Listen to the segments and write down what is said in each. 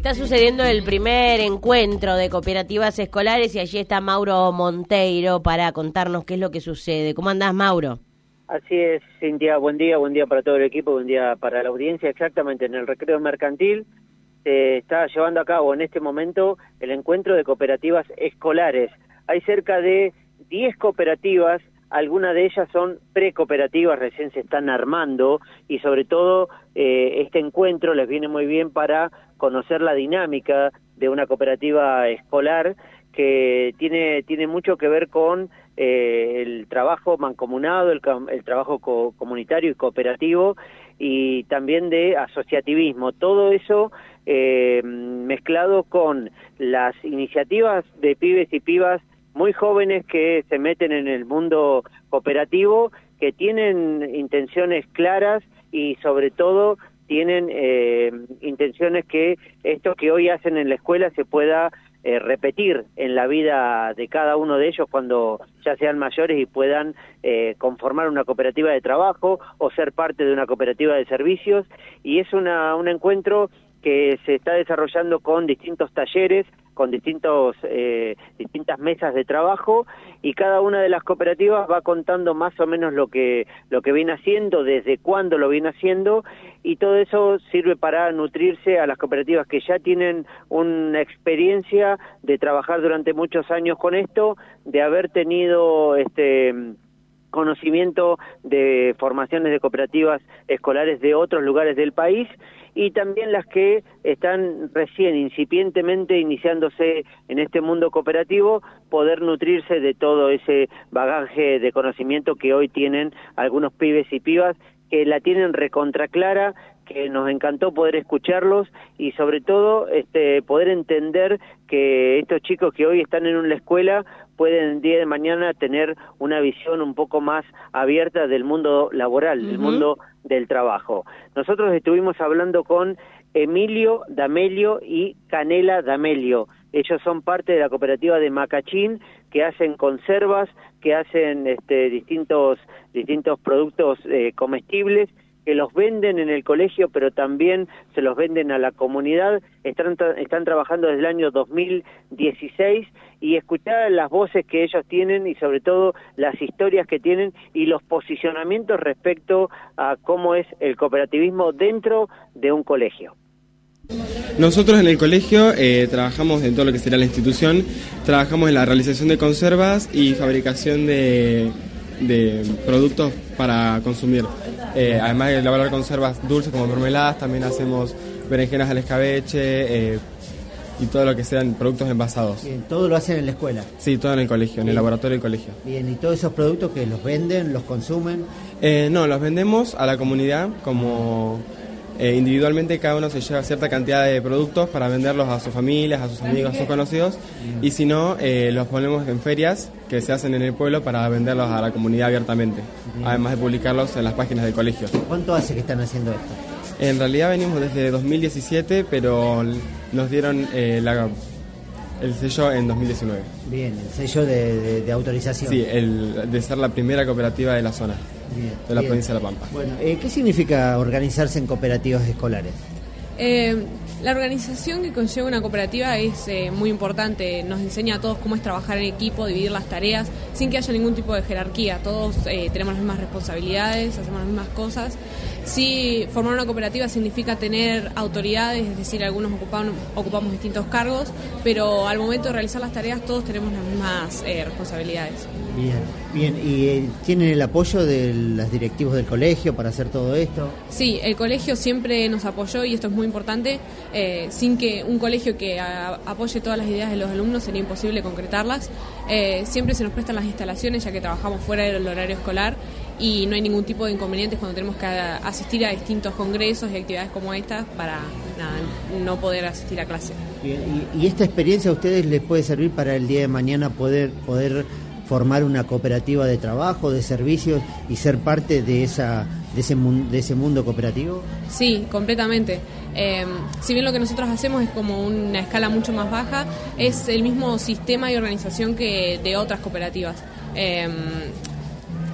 Está sucediendo el primer encuentro de cooperativas escolares y allí está Mauro Monteiro para contarnos qué es lo que sucede. ¿Cómo andás, Mauro? Así es, Cintia, buen día para todo el equipo, buen día para la audiencia. Exactamente, en el recreo mercantil se está llevando a cabo en este momento el encuentro de cooperativas escolares. Hay cerca de 10 cooperativas, algunas de ellas son precooperativas, recién se están armando, y sobre todo este encuentro les viene muy bien para conocer la dinámica de una cooperativa escolar que tiene mucho que ver con el trabajo mancomunado, el trabajo comunitario y cooperativo, y también de asociativismo. Todo eso mezclado con las iniciativas de pibes y pibas muy jóvenes que se meten en el mundo cooperativo, que tienen intenciones claras y sobre todo tienen intenciones que esto que hoy hacen en la escuela se pueda repetir en la vida de cada uno de ellos cuando ya sean mayores y puedan conformar una cooperativa de trabajo o ser parte de una cooperativa de servicios. Y es un encuentro que se está desarrollando con distintos talleres, con distintas mesas de trabajo, y cada una de las cooperativas va contando más o menos lo que viene haciendo, desde cuándo lo viene haciendo, y todo eso sirve para nutrirse a las cooperativas que ya tienen una experiencia de trabajar durante muchos años con esto, de haber tenido conocimiento de formaciones de cooperativas escolares de otros lugares del país, y también las que están recién incipientemente iniciándose en este mundo cooperativo, poder nutrirse de todo ese bagaje de conocimiento que hoy tienen algunos pibes y pibas que la tienen recontra clara, que nos encantó poder escucharlos y sobre todo poder entender que estos chicos que hoy están en una escuela pueden el día de mañana tener una visión un poco más abierta del mundo laboral, del mundo del trabajo. Nosotros estuvimos hablando con Emilio D'Amelio y Canela D'Amelio. Ellos son parte de la cooperativa de Macachín, que hacen conservas, que hacen distintos productos comestibles, que los venden en el colegio, pero también se los venden a la comunidad. Están trabajando desde el año 2016, y escuchar las voces que ellos tienen y sobre todo las historias que tienen y los posicionamientos respecto a cómo es el cooperativismo dentro de un colegio. Nosotros en el colegio trabajamos en todo lo que será la institución, trabajamos en la realización de conservas y fabricación de productos para consumir. Además de elaborar conservas dulces como mermeladas, también hacemos berenjenas al escabeche y todo lo que sean productos envasados. Bien, ¿todo lo hacen en la escuela? Sí, todo en el colegio, en el laboratorio del colegio. Bien, ¿y todos esos productos que los venden, los consumen? No, los vendemos a la comunidad como... individualmente cada uno se lleva cierta cantidad de productos para venderlos a sus familias, a sus amigos, a sus conocidos, y si no, los ponemos en ferias que se hacen en el pueblo para venderlos a la comunidad abiertamente, además de publicarlos en las páginas del colegio. ¿Cuánto hace que están haciendo esto? En realidad venimos desde 2017, pero nos dieron el sello en 2019. Bien, el sello de autorización. Sí, de ser la primera cooperativa de la zona. Bien, de la provincia de La Pampa. Bueno, ¿qué significa organizarse en cooperativas escolares? La organización que conlleva una cooperativa es muy importante, nos enseña a todos cómo es trabajar en equipo, dividir las tareas, sin que haya ningún tipo de jerarquía, todos tenemos las mismas responsabilidades, hacemos las mismas cosas. Sí, formar una cooperativa significa tener autoridades, es decir, algunos ocupamos distintos cargos, pero al momento de realizar las tareas todos tenemos las mismas responsabilidades. Bien, ¿y tienen el apoyo de los directivos del colegio para hacer todo esto? Sí, el colegio siempre nos apoyó y esto es muy importante. Sin que un colegio que apoye todas las ideas de los alumnos sería imposible concretarlas. Siempre se nos prestan las instalaciones ya que trabajamos fuera del horario escolar y no hay ningún tipo de inconvenientes cuando tenemos que asistir a distintos congresos y actividades como estas para no poder asistir a clase. Bien, ¿y esta experiencia a ustedes les puede servir para el día de mañana poder formar una cooperativa de trabajo, de servicios y ser parte de ese mundo cooperativo? Sí, completamente. Si bien lo que nosotros hacemos es como una escala mucho más baja, es el mismo sistema y organización que de otras cooperativas.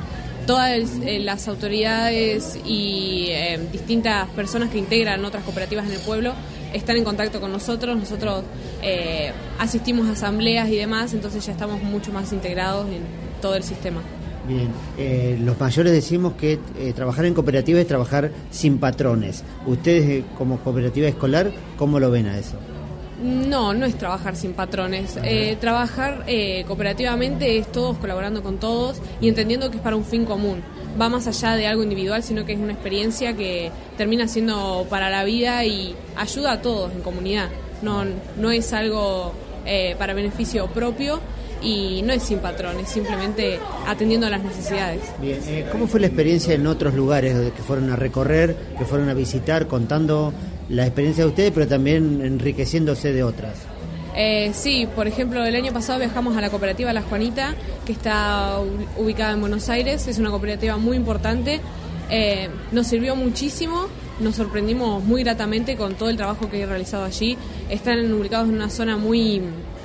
todas las autoridades y distintas personas que integran otras cooperativas en el pueblo están en contacto con nosotros. Nosotros asistimos a asambleas y demás, entonces ya estamos mucho más integrados en todo el sistema. Bien, los mayores decimos que trabajar en cooperativa es trabajar sin patrones. Ustedes como cooperativa escolar, ¿cómo lo ven a eso? No es trabajar sin patrones. Trabajar cooperativamente es todos colaborando con todos y entendiendo que es para un fin común. Va más allá de algo individual, sino que es una experiencia que termina siendo para la vida y ayuda a todos en comunidad. No es algo para beneficio propio y no es sin patrones, simplemente atendiendo a las necesidades. Bien, ¿cómo fue la experiencia en otros lugares que fueron a recorrer, que fueron a visitar, contando la experiencia de ustedes, pero también enriqueciéndose de otras? Sí, por ejemplo, el año pasado viajamos a la cooperativa La Juanita, que está ubicada en Buenos Aires. Es una cooperativa muy importante, nos sirvió muchísimo, nos sorprendimos muy gratamente con todo el trabajo que he realizado allí. Están ubicados en una zona muy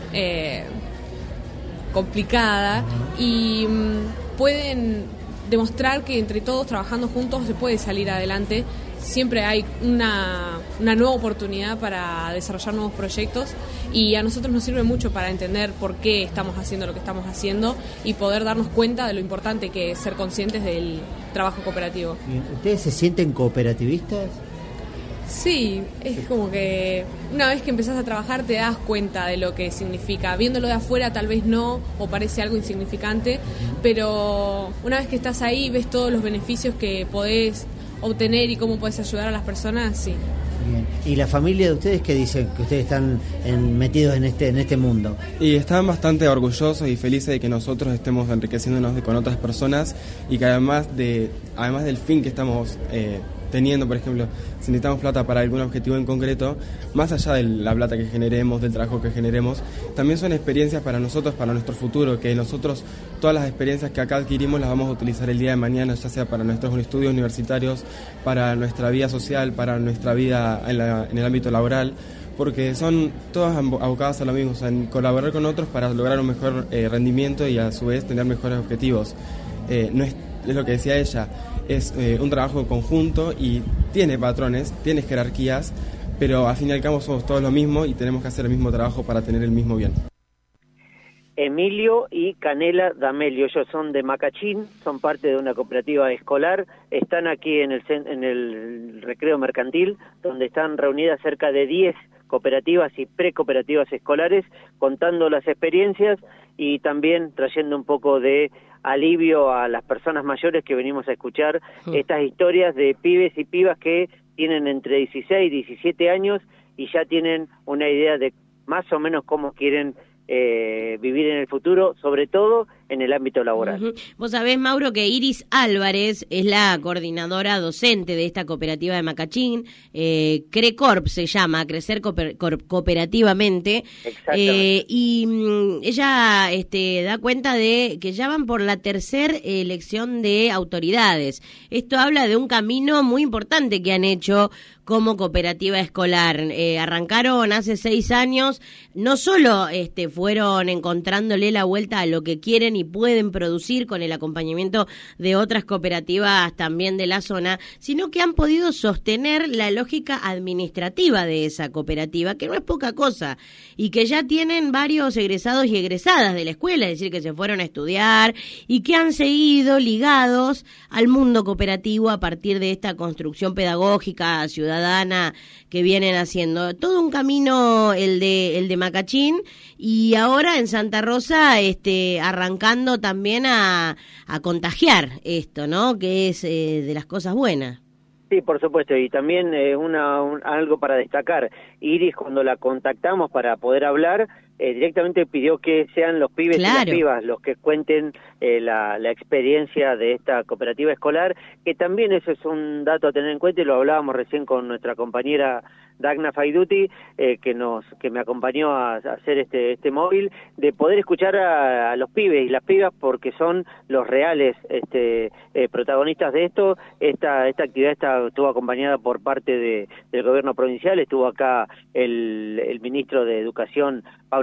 complicada y pueden demostrar que entre todos trabajando juntos se puede salir adelante. Siempre hay una nueva oportunidad para desarrollar nuevos proyectos y a nosotros nos sirve mucho para entender por qué estamos haciendo lo que estamos haciendo y poder darnos cuenta de lo importante que es ser conscientes del trabajo cooperativo. ¿Ustedes se sienten cooperativistas? Sí, es como que una vez que empezás a trabajar te das cuenta de lo que significa. Viéndolo de afuera tal vez no, o parece algo insignificante, pero una vez que estás ahí ves todos los beneficios que podés obtener y cómo podés ayudar a las personas, sí. Bien. ¿Y la familia de ustedes qué dicen que ustedes están metidos en este mundo? Y están bastante orgullosos y felices de que nosotros estemos enriqueciéndonos con otras personas y que además del fin que estamos teniendo, por ejemplo, si necesitamos plata para algún objetivo en concreto, más allá de la plata que generemos, del trabajo que generemos, también son experiencias para nosotros, para nuestro futuro, que nosotros todas las experiencias que acá adquirimos las vamos a utilizar el día de mañana, ya sea para nuestros estudios universitarios, para nuestra vida social, para nuestra vida en el ámbito laboral, porque son todas abocadas a lo mismo, o sea, en colaborar con otros para lograr un mejor rendimiento y a su vez tener mejores objetivos. No es lo que decía ella, es un trabajo conjunto y tiene patrones, tiene jerarquías, pero al fin y al cabo somos todos lo mismo y tenemos que hacer el mismo trabajo para tener el mismo bien. Emilio y Canela D'Amelio, ellos son de Macachín, son parte de una cooperativa escolar, están aquí en el recreo mercantil, donde están reunidas cerca de 10 cooperativas y precooperativas escolares, contando las experiencias y también trayendo un poco de alivio a las personas mayores que venimos a escuchar estas historias de pibes y pibas que tienen entre 16 y 17 años y ya tienen una idea de más o menos cómo quieren vivir en el futuro, sobre todo en el ámbito laboral. Uh-huh. Vos sabés, Mauro, que Iris Álvarez es la coordinadora docente de esta cooperativa de Macachín, CRECORP se llama, Crecer Cooperativamente, y ella da cuenta de que ya van por la tercera elección de autoridades. Esto habla de un camino muy importante que han hecho como cooperativa escolar. Arrancaron hace 6 años, no solo fueron encontrándole la vuelta a lo que quieren y pueden producir con el acompañamiento de otras cooperativas también de la zona, sino que han podido sostener la lógica administrativa de esa cooperativa, que no es poca cosa, y que ya tienen varios egresados y egresadas de la escuela, es decir, que se fueron a estudiar y que han seguido ligados al mundo cooperativo a partir de esta construcción pedagógica ciudadana que vienen haciendo. Todo un camino el de Macachín, y ahora en Santa Rosa arrancando también a contagiar esto, ¿no? Que es de las cosas buenas. Sí, por supuesto, y también algo para destacar. Iris, cuando la contactamos para poder hablar, directamente pidió que sean los pibes y las pibas los que cuenten la experiencia de esta cooperativa escolar, que también eso es un dato a tener en cuenta, y lo hablábamos recién con nuestra compañera Dagna Faiduti, que me acompañó a hacer este móvil, de poder escuchar a los pibes y las pibas, porque son los reales protagonistas de esto. Esta actividad estuvo acompañada por parte del gobierno provincial, estuvo acá el ministro de Educación, Pablo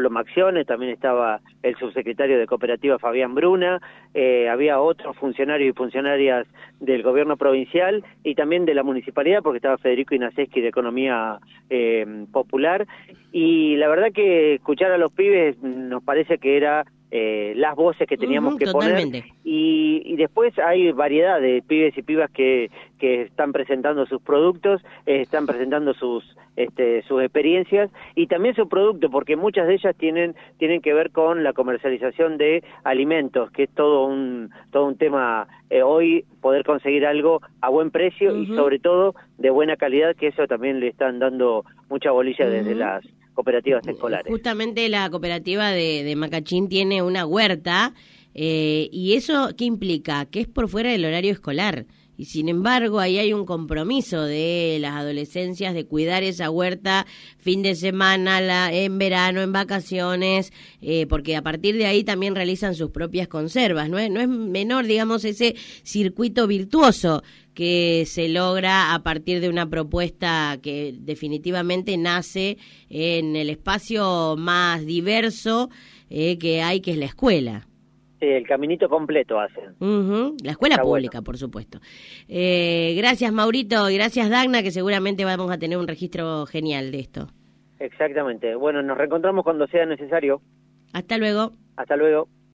Pablo Macciones, también estaba el subsecretario de Cooperativa Fabián Bruna, había otros funcionarios y funcionarias del gobierno provincial y también de la municipalidad, porque estaba Federico Inaseski de Economía Popular, y la verdad que escuchar a los pibes nos parece que era las voces que teníamos que totalmente poner, y después hay variedad de pibes y pibas que están presentando sus productos, están presentando sus experiencias y también su producto, porque muchas de ellas tienen que ver con la comercialización de alimentos, que es todo un tema hoy, poder conseguir algo a buen precio y sobre todo de buena calidad, que eso también le están dando mucha bolilla desde las cooperativas escolares. Justamente la cooperativa de Macachín tiene una huerta, y eso, ¿qué implica? Que es por fuera del horario escolar. Y sin embargo, ahí hay un compromiso de las adolescencias de cuidar esa huerta fin de semana, en verano, en vacaciones, porque a partir de ahí también realizan sus propias conservas. No es menor, digamos, ese circuito virtuoso que se logra a partir de una propuesta que definitivamente nace en el espacio más diverso que hay, que es la escuela. El caminito completo hacen. La escuela Está pública, bueno. por supuesto. Gracias, Maurito, y gracias, Dagna, que seguramente vamos a tener un registro genial de esto. Exactamente. Bueno, nos reencontramos cuando sea necesario. Hasta luego. Hasta luego.